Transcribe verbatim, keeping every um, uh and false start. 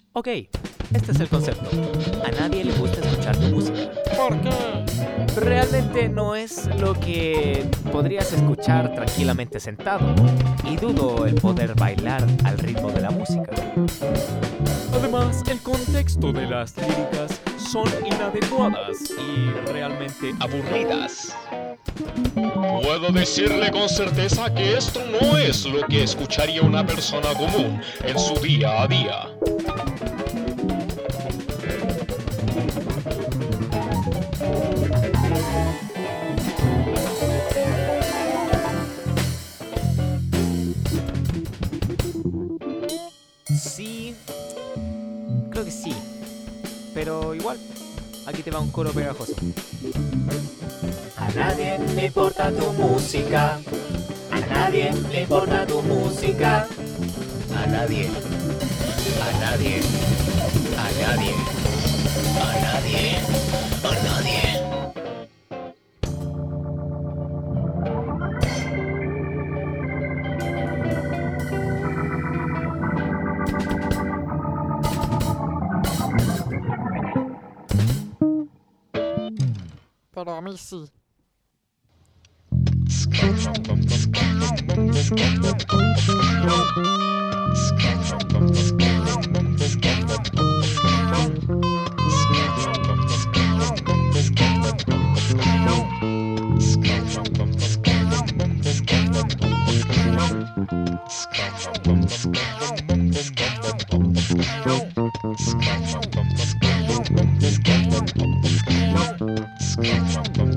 Ok, este es el concepto. A nadie le gusta escuchar tu música. ¿Por qué? Realmente no es lo que podrías escuchar tranquilamente sentado, y dudo el poder bailar al ritmo de la música. Además, el contexto de las líricas son inadecuadas y realmente aburridas. Puedo decirle con certeza que esto no es lo que escucharía una persona común en su día a día. Sí, creo que sí, pero igual, aquí te va un coro pegajoso. A nadie le importa tu música, a nadie le importa tu música, a nadie, a nadie, a nadie, a nadie, a nadie. Pero a mí sí. Skate.